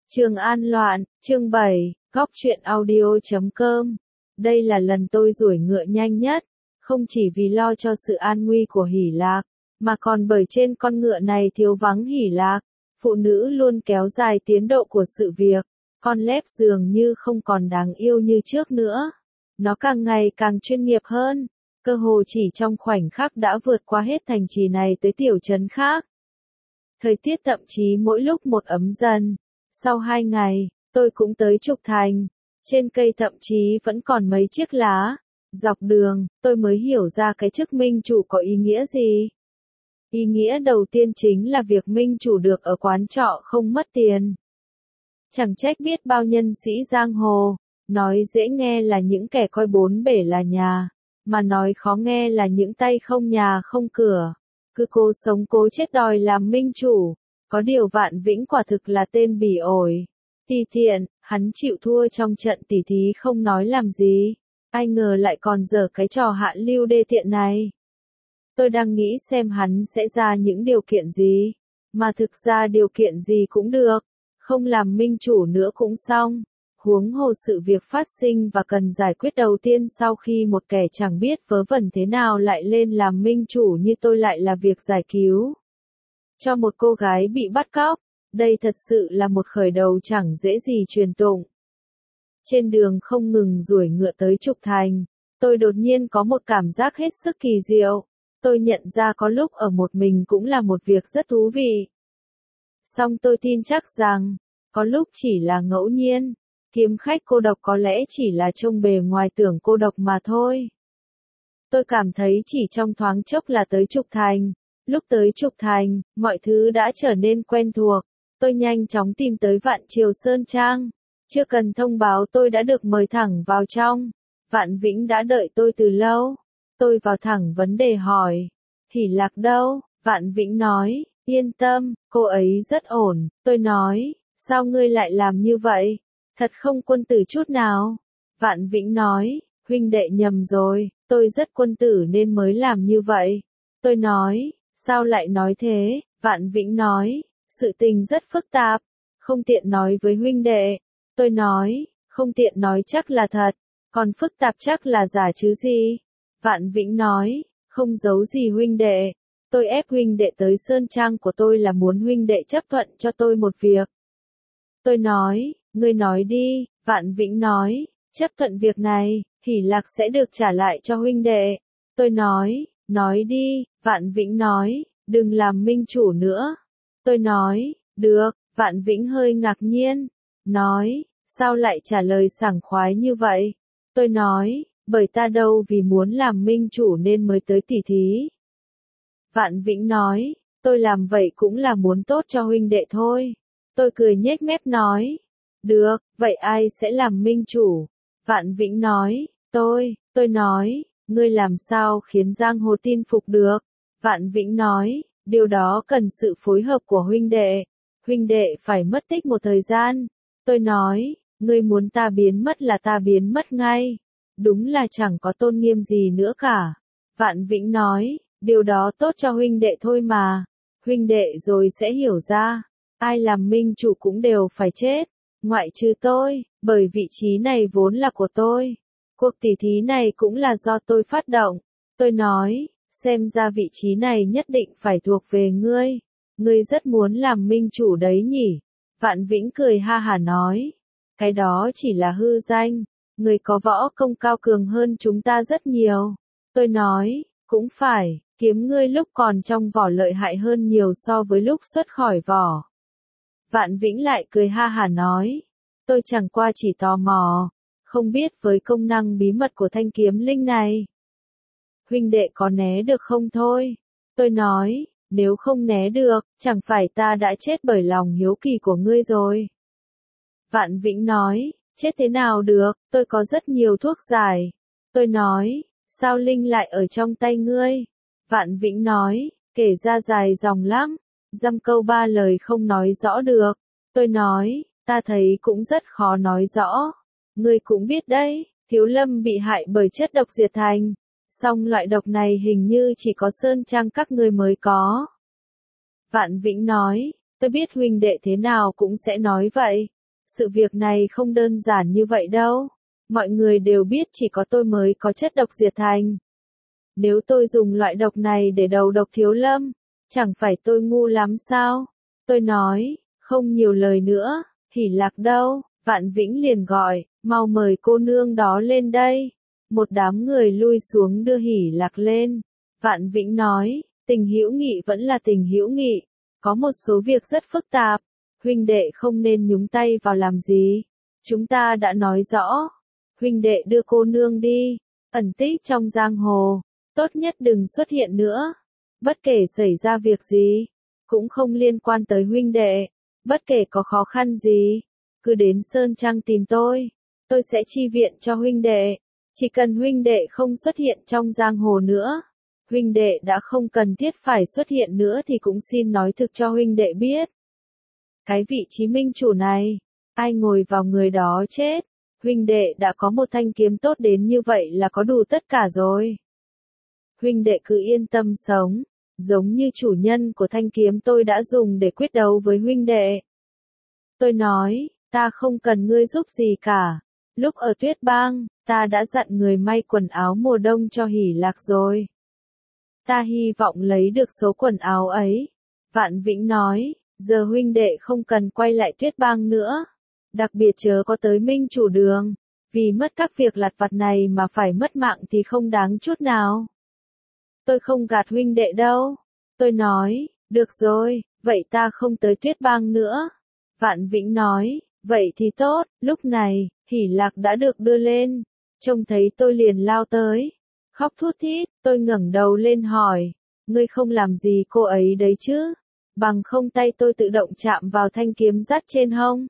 Trường An loạn, chương 7, góc truyện audio.com. Đây là lần tôi ruổi ngựa nhanh nhất, không chỉ vì lo cho sự an nguy của Hỷ Lạc, mà còn bởi trên con ngựa này thiếu vắng Hỷ Lạc. Phụ nữ luôn kéo dài tiến độ của sự việc, con lép dường như không còn đáng yêu như trước nữa. Nó càng ngày càng chuyên nghiệp hơn, cơ hồ chỉ trong khoảnh khắc đã vượt qua hết thành trì này tới tiểu trấn khác. Thời tiết thậm chí mỗi lúc một ấm dần. Sau 2 ngày, tôi cũng tới Trục Thành. Trên cây thậm chí vẫn còn mấy chiếc lá. Dọc đường, tôi mới hiểu ra cái chức minh chủ có ý nghĩa gì. Ý nghĩa đầu tiên chính là việc minh chủ được ở quán trọ không mất tiền. Chẳng trách biết bao nhân sĩ giang hồ, nói dễ nghe là những kẻ coi bốn bể là nhà, mà nói khó nghe là những tay không nhà không cửa. Cứ cố sống cố chết đòi làm minh chủ. Có điều Vạn Vĩnh quả thực là tên bỉ ổi. Ti tiện, hắn chịu thua trong trận tỉ thí không nói làm gì. Ai ngờ lại còn giở cái trò hạ lưu đê tiện này. Tôi đang nghĩ xem hắn sẽ ra những điều kiện gì. Mà thực ra điều kiện gì cũng được. Không làm minh chủ nữa cũng xong. Huống hồ sự việc phát sinh và cần giải quyết đầu tiên sau khi một kẻ chẳng biết vớ vẩn thế nào lại lên làm minh chủ như tôi lại là việc giải cứu cho một cô gái bị bắt cóc. Đây thật sự là một khởi đầu chẳng dễ gì truyền tụng. Trên đường không ngừng ruổi ngựa tới Trục Thành, tôi đột nhiên có một cảm giác hết sức kỳ diệu. Tôi nhận ra có lúc ở một mình cũng là một việc rất thú vị. Song tôi tin chắc rằng, có lúc chỉ là ngẫu nhiên. Kiếm khách cô độc có lẽ chỉ là trông bề ngoài tưởng cô độc mà thôi. Tôi cảm thấy chỉ trong thoáng chốc là tới Trục Thành. Lúc tới Trục Thành, mọi thứ đã trở nên quen thuộc. Tôi nhanh chóng tìm tới Vạn Triều Sơn Trang. Chưa cần thông báo tôi đã được mời thẳng vào trong. Vạn Vĩnh đã đợi tôi từ lâu. Tôi vào thẳng vấn đề hỏi. Hỷ Lạc đâu? Vạn Vĩnh nói, yên tâm, cô ấy rất ổn. Tôi nói, sao ngươi lại làm như vậy? Thật không quân tử chút nào. Vạn Vĩnh nói, huynh đệ nhầm rồi, tôi rất quân tử nên mới làm như vậy. Tôi nói, sao lại nói thế? Vạn Vĩnh nói, sự tình rất phức tạp, không tiện nói với huynh đệ. Tôi nói, không tiện nói chắc là thật, còn phức tạp chắc là giả chứ gì. Vạn Vĩnh nói, không giấu gì huynh đệ, tôi ép huynh đệ tới sơn trang của tôi là muốn huynh đệ chấp thuận cho tôi một việc. Tôi nói, ngươi nói đi. Vạn Vĩnh nói, chấp thuận việc này, Hỷ Lạc sẽ được trả lại cho huynh đệ. Tôi nói đi. Vạn Vĩnh nói, đừng làm minh chủ nữa. Tôi nói, được. Vạn Vĩnh hơi ngạc nhiên, nói, sao lại trả lời sảng khoái như vậy? Tôi nói, bởi ta đâu vì muốn làm minh chủ nên mới tới tỉ thí. Vạn Vĩnh nói, tôi làm vậy cũng là muốn tốt cho huynh đệ thôi. Tôi cười nhếch mép nói, được, vậy ai sẽ làm minh chủ? Vạn Vĩnh nói, tôi nói, ngươi làm sao khiến giang hồ tin phục được? Vạn Vĩnh nói, điều đó cần sự phối hợp của huynh đệ phải mất tích một thời gian. Tôi nói, ngươi muốn ta biến mất là ta biến mất ngay. Đúng là chẳng có tôn nghiêm gì nữa cả. Vạn Vĩnh nói, điều đó tốt cho huynh đệ thôi mà. Huynh đệ rồi sẽ hiểu ra, ai làm minh chủ cũng đều phải chết, ngoại trừ tôi, bởi vị trí này vốn là của tôi. Cuộc tỉ thí này cũng là do tôi phát động. Tôi nói, xem ra vị trí này nhất định phải thuộc về ngươi. Ngươi rất muốn làm minh chủ đấy nhỉ? Vạn Vĩnh cười ha hả nói, cái đó chỉ là hư danh, ngươi có võ công cao cường hơn chúng ta rất nhiều. Tôi nói, cũng phải, kiếm ngươi lúc còn trong vỏ lợi hại hơn nhiều so với lúc xuất khỏi vỏ. Vạn Vĩnh lại cười ha hả nói, tôi chẳng qua chỉ tò mò, không biết với công năng bí mật của thanh kiếm linh này, huynh đệ có né được không thôi? Tôi nói, nếu không né được, chẳng phải ta đã chết bởi lòng hiếu kỳ của ngươi rồi. Vạn Vĩnh nói, chết thế nào được, tôi có rất nhiều thuốc giải. Tôi nói, sao linh lại ở trong tay ngươi? Vạn Vĩnh nói, kể ra dài dòng lắm, dăm câu ba lời không nói rõ được. Tôi nói, ta thấy cũng rất khó nói rõ. Ngươi cũng biết đấy, Thiếu Lâm bị hại bởi chất độc diệt thành. Song loại độc này hình như chỉ có sơn trang các ngươi mới có. Vạn Vĩnh nói, tôi biết huynh đệ thế nào cũng sẽ nói vậy. Sự việc này không đơn giản như vậy đâu. Mọi người đều biết chỉ có tôi mới có chất độc diệt thành. Nếu tôi dùng loại độc này để đầu độc Thiếu Lâm, chẳng phải tôi ngu lắm sao? Tôi nói, không nhiều lời nữa, Hỷ Lạc đâu? Vạn Vĩnh liền gọi, mau mời cô nương đó lên đây. Một đám người lui xuống đưa Hỷ Lạc lên. Vạn Vĩnh nói, tình hữu nghị vẫn là tình hữu nghị, có một số việc rất phức tạp, huynh đệ không nên nhúng tay vào làm gì. Chúng ta đã nói rõ, huynh đệ đưa cô nương đi, ẩn tích trong giang hồ, tốt nhất đừng xuất hiện nữa. Bất kể xảy ra việc gì, cũng không liên quan tới huynh đệ, bất kể có khó khăn gì, cứ đến Sơn Trang tìm tôi sẽ chi viện cho huynh đệ. Chỉ cần huynh đệ không xuất hiện trong giang hồ nữa, huynh đệ đã không cần thiết phải xuất hiện nữa thì cũng xin nói thực cho huynh đệ biết. Cái vị trí minh chủ này, ai ngồi vào người đó chết, huynh đệ đã có một thanh kiếm tốt đến như vậy là có đủ tất cả rồi. Huynh đệ cứ yên tâm sống, giống như chủ nhân của thanh kiếm tôi đã dùng để quyết đấu với huynh đệ. Tôi nói, ta không cần ngươi giúp gì cả. Lúc ở Tuyết Bang, ta đã dặn người may quần áo mùa đông cho Hỷ Lạc rồi. Ta hy vọng lấy được số quần áo ấy. Vạn Vĩnh nói, giờ huynh đệ không cần quay lại Tuyết Bang nữa. Đặc biệt chớ có tới Minh Chủ Đường. Vì mất các việc lặt vặt này mà phải mất mạng thì không đáng chút nào. Tôi không gạt huynh đệ đâu. Tôi nói, được rồi, vậy ta không tới Tuyết Bang nữa. Vạn Vĩnh nói, vậy thì tốt. Lúc này, Hỷ Lạc đã được đưa lên. Trông thấy tôi liền lao tới. Khóc thút thít, tôi ngẩng đầu lên hỏi, ngươi không làm gì cô ấy đấy chứ? Bằng không tay tôi tự động chạm vào thanh kiếm dắt trên hông.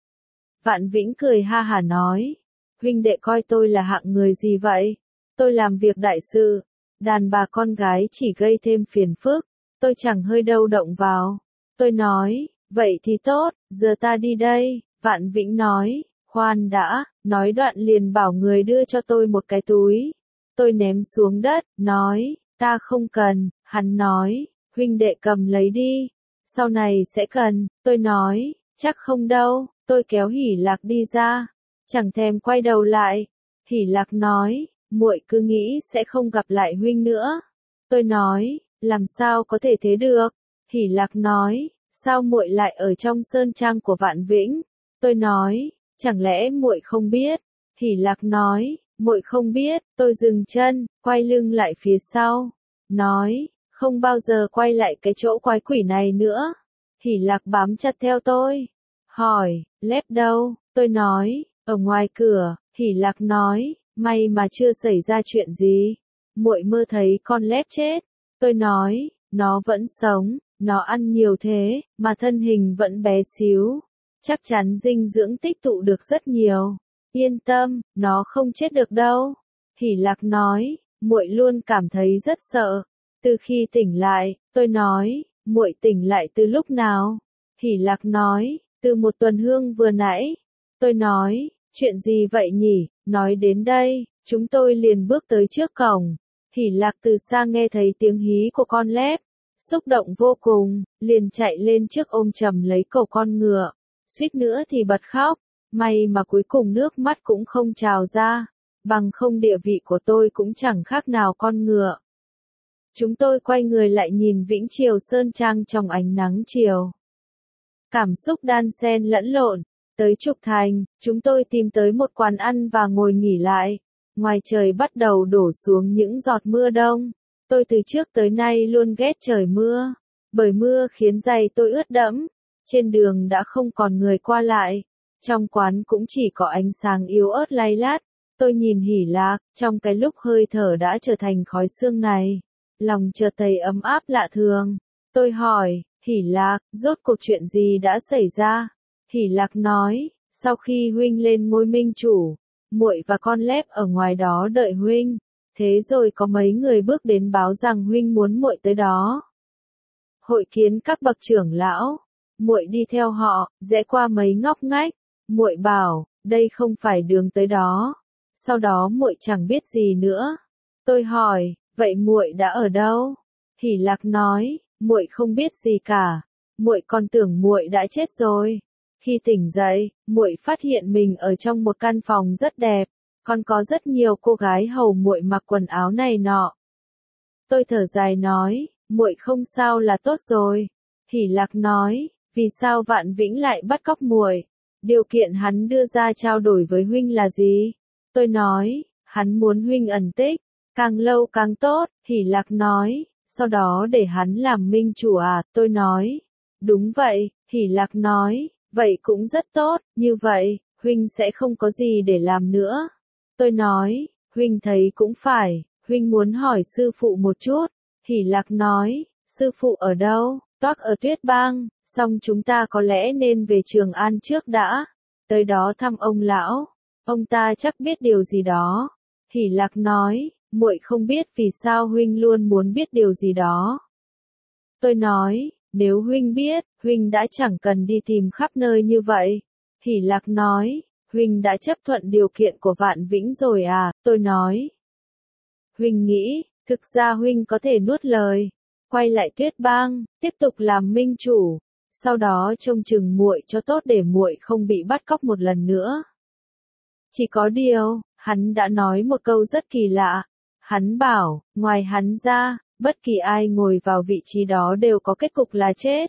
Vạn Vĩnh cười ha hả nói, huynh đệ coi tôi là hạng người gì vậy? Tôi làm việc đại sự, đàn bà con gái chỉ gây thêm phiền phức, tôi chẳng hơi đâu động vào. Tôi nói, vậy thì tốt, giờ ta đi đây. Vạn Vĩnh nói, khoan đã, nói đoạn liền bảo người đưa cho tôi một cái túi. Tôi ném xuống đất, nói, ta không cần. Hắn nói, huynh đệ cầm lấy đi, sau này sẽ cần. Tôi nói, chắc không đâu. Tôi kéo Hỷ Lạc đi ra, chẳng thèm quay đầu lại. Hỷ Lạc nói, muội cứ nghĩ sẽ không gặp lại huynh nữa. Tôi nói, làm sao có thể thế được? Hỷ Lạc nói, sao muội lại ở trong sơn trang của Vạn Vĩnh? Tôi nói, chẳng lẽ muội không biết? Hỷ Lạc nói, muội không biết. Tôi dừng chân, quay lưng lại phía sau, nói, không bao giờ quay lại cái chỗ quái quỷ này nữa. Hỷ Lạc bám chặt theo tôi, hỏi, Lép đâu? Tôi nói, ở ngoài cửa. Hỷ Lạc nói, may mà chưa xảy ra chuyện gì. Muội mơ thấy con Lép chết. Tôi nói, nó vẫn sống, nó ăn nhiều thế, mà thân hình vẫn bé xíu. Chắc chắn dinh dưỡng tích tụ được rất nhiều. Yên tâm, nó không chết được đâu. Hỷ Lạc nói, muội luôn cảm thấy rất sợ. Từ khi tỉnh lại, tôi nói, muội tỉnh lại từ lúc nào? Hỷ Lạc nói, từ một tuần hương vừa nãy. Tôi nói, chuyện gì vậy nhỉ? Nói đến đây, chúng tôi liền bước tới trước cổng. Hỷ Lạc từ xa nghe thấy tiếng hí của con Lép, xúc động vô cùng, liền chạy lên trước ôm chầm lấy cổ con ngựa, suýt nữa thì bật khóc. May mà cuối cùng nước mắt cũng không trào ra, bằng không địa vị của tôi cũng chẳng khác nào con ngựa. Chúng tôi quay người lại nhìn Vĩnh Triều Sơn Trang trong ánh nắng chiều. Cảm xúc đan xen lẫn lộn. Tới Trục Thành, chúng tôi tìm tới một quán ăn và ngồi nghỉ lại. Ngoài trời bắt đầu đổ xuống những giọt mưa đông. Tôi từ trước tới nay luôn ghét trời mưa, bởi mưa khiến giày tôi ướt đẫm. Trên đường đã không còn người qua lại. Trong quán cũng chỉ có ánh sáng yếu ớt lay lát. Tôi nhìn Hỷ Lạc, trong cái lúc hơi thở đã trở thành khói sương này. Lòng chợt thấy ấm áp lạ thường. Tôi hỏi, Hỷ Lạc, rốt cuộc chuyện gì đã xảy ra? Hỷ Lạc nói, sau khi huynh lên ngôi minh chủ, muội và con Lép ở ngoài đó đợi huynh. Thế rồi có mấy người bước đến báo rằng huynh muốn muội tới đó hội kiến các bậc trưởng lão. Muội đi theo họ, rẽ qua mấy ngóc ngách. Muội bảo, đây không phải đường tới đó. Sau đó muội chẳng biết gì nữa. Tôi hỏi, vậy muội đã ở đâu? Hỷ Lạc nói, muội không biết gì cả. Muội còn tưởng muội đã chết rồi. Khi tỉnh dậy, muội phát hiện mình ở trong một căn phòng rất đẹp, còn có rất nhiều cô gái hầu muội mặc quần áo này nọ. Tôi thở dài nói, muội không sao là tốt rồi. Hỷ Lạc nói, vì sao Vạn Vĩnh lại bắt cóc muội? Điều kiện hắn đưa ra trao đổi với huynh là gì? Tôi nói, hắn muốn huynh ẩn tích, càng lâu càng tốt. Hỷ Lạc nói, sau đó để hắn làm minh chủ à? Tôi nói, đúng vậy. Hỷ Lạc nói, vậy cũng rất tốt, như vậy, huynh sẽ không có gì để làm nữa. Tôi nói, huynh thấy cũng phải, huynh muốn hỏi sư phụ một chút. Hỷ Lạc nói, sư phụ ở đâu? Toác ở Tuyết Bang, xong chúng ta có lẽ nên về Trường An trước đã. Tới đó thăm ông lão, ông ta chắc biết điều gì đó. Hỷ Lạc nói, muội không biết vì sao huynh luôn muốn biết điều gì đó. Tôi nói, nếu huynh biết, huynh đã chẳng cần đi tìm khắp nơi như vậy. Hỷ Lạc nói, huynh đã chấp thuận điều kiện của Vạn Vĩnh rồi à? Tôi nói, huynh nghĩ, thực ra huynh có thể nuốt lời, quay lại Tuyết Bang, tiếp tục làm minh chủ, sau đó trông chừng muội cho tốt để muội không bị bắt cóc một lần nữa. Chỉ có điều, hắn đã nói một câu rất kỳ lạ. Hắn bảo, ngoài hắn ra, bất kỳ ai ngồi vào vị trí đó đều có kết cục là chết.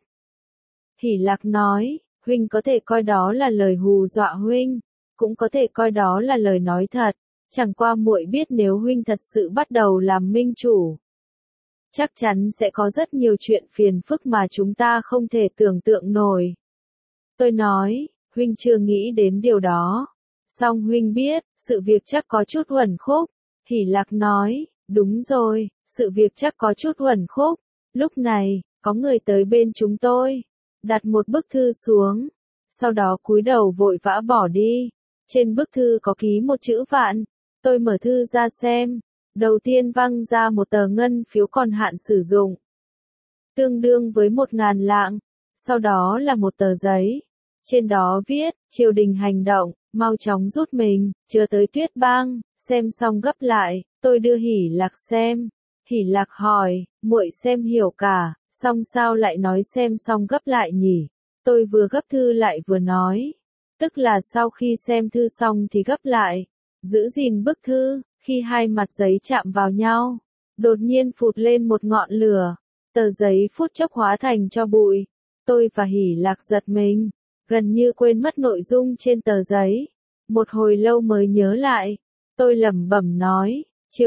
Hỷ Lạc nói, huynh có thể coi đó là lời hù dọa huynh, cũng có thể coi đó là lời nói thật. Chẳng qua muội biết nếu huynh thật sự bắt đầu làm minh chủ, chắc chắn sẽ có rất nhiều chuyện phiền phức mà chúng ta không thể tưởng tượng nổi. Tôi nói, huynh chưa nghĩ đến điều đó. Song huynh biết, sự việc chắc có chút uẩn khúc. Hỷ Lạc nói, đúng rồi, sự việc chắc có chút uẩn khúc. Lúc này, có người tới bên chúng tôi, đặt một bức thư xuống, sau đó cúi đầu vội vã bỏ đi. Trên bức thư có ký một chữ Vạn. Tôi mở thư ra xem. Đầu tiên văng ra một tờ ngân phiếu còn hạn sử dụng, tương đương với 1.000 lạng. Sau đó là một tờ giấy. Trên đó viết, triều đình hành động, mau chóng rút mình, chưa tới Tuyết Bang, xem xong gấp lại. Tôi đưa Hỷ Lạc xem. Hỷ Lạc hỏi, muội xem hiểu cả, xong sao lại nói xem xong gấp lại nhỉ? Tôi vừa gấp thư lại vừa nói, tức là sau khi xem thư xong thì gấp lại, giữ gìn bức thư. Khi hai mặt giấy chạm vào nhau, đột nhiên phụt lên một ngọn lửa, tờ giấy phút chốc hóa thành tro bụi. Tôi và Hỷ Lạc giật mình, gần như quên mất nội dung trên tờ giấy. Một hồi lâu mới nhớ lại, tôi lẩm bẩm nói, triều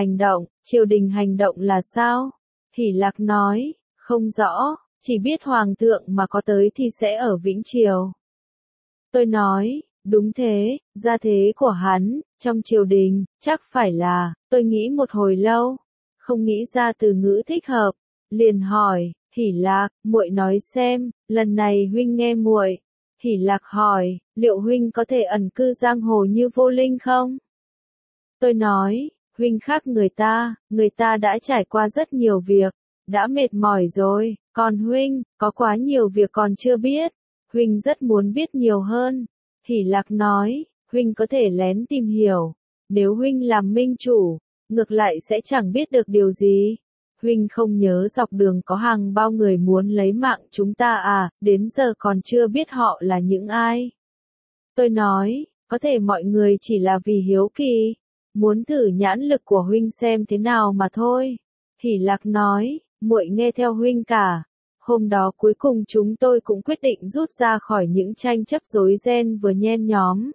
đình hành động là sao? Hỷ Lạc nói, không rõ, chỉ biết hoàng thượng mà có tới thì sẽ ở Vĩnh Triều. Tôi nói, đúng thế, gia thế của hắn, trong triều đình, chắc phải là, tôi nghĩ một hồi lâu, không nghĩ ra từ ngữ thích hợp, liền hỏi, Hỷ Lạc, muội nói xem, lần này huynh nghe muội. Hỷ Lạc hỏi, liệu huynh có thể ẩn cư giang hồ như Vô Linh không? Tôi nói, huynh khác người ta đã trải qua rất nhiều việc, đã mệt mỏi rồi, còn huynh, có quá nhiều việc còn chưa biết, huynh rất muốn biết nhiều hơn. Hỷ Lạc nói, huynh có thể lén tìm hiểu, nếu huynh làm minh chủ, ngược lại sẽ chẳng biết được điều gì. Huynh không nhớ dọc đường có hàng bao người muốn lấy mạng chúng ta à, đến giờ còn chưa biết họ là những ai. Tôi nói, có thể mọi người chỉ là vì hiếu kỳ, muốn thử nhãn lực của huynh xem thế nào mà thôi. Hỷ Lạc nói, muội nghe theo huynh cả. Hôm đó cuối cùng chúng tôi cũng quyết định rút ra khỏi những tranh chấp rối ren vừa nhen nhóm.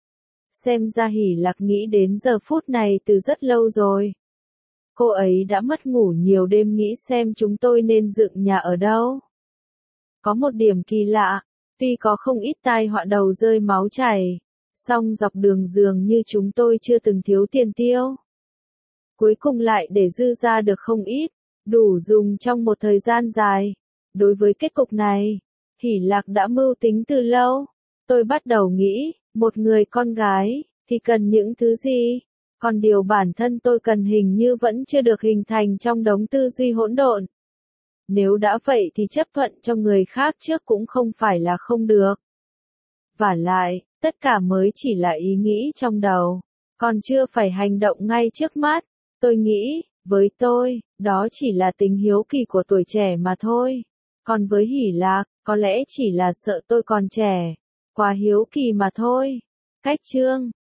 Xem ra Hỷ Lạc nghĩ đến giờ phút này từ rất lâu rồi. Cô ấy đã mất ngủ nhiều đêm nghĩ xem chúng tôi nên dựng nhà ở đâu. Có một điểm kỳ lạ, tuy có không ít tai họa đầu rơi máu chảy, song dọc đường dường như chúng tôi chưa từng thiếu tiền tiêu. Cuối cùng lại để dư ra được không ít, đủ dùng trong một thời gian dài. Đối với kết cục này, Hỷ Lạc đã mưu tính từ lâu. Tôi bắt đầu nghĩ, một người con gái, thì cần những thứ gì? Còn điều bản thân tôi cần hình như vẫn chưa được hình thành trong đống tư duy hỗn độn. Nếu đã vậy thì chấp thuận cho người khác trước cũng không phải là không được. Vả lại, tất cả mới chỉ là ý nghĩ trong đầu, còn chưa phải hành động ngay trước mắt. Tôi nghĩ, với tôi, đó chỉ là tính hiếu kỳ của tuổi trẻ mà thôi. Còn với Hỷ Lạc, có lẽ chỉ là sợ tôi còn trẻ, quá hiếu kỳ mà thôi. Cách chương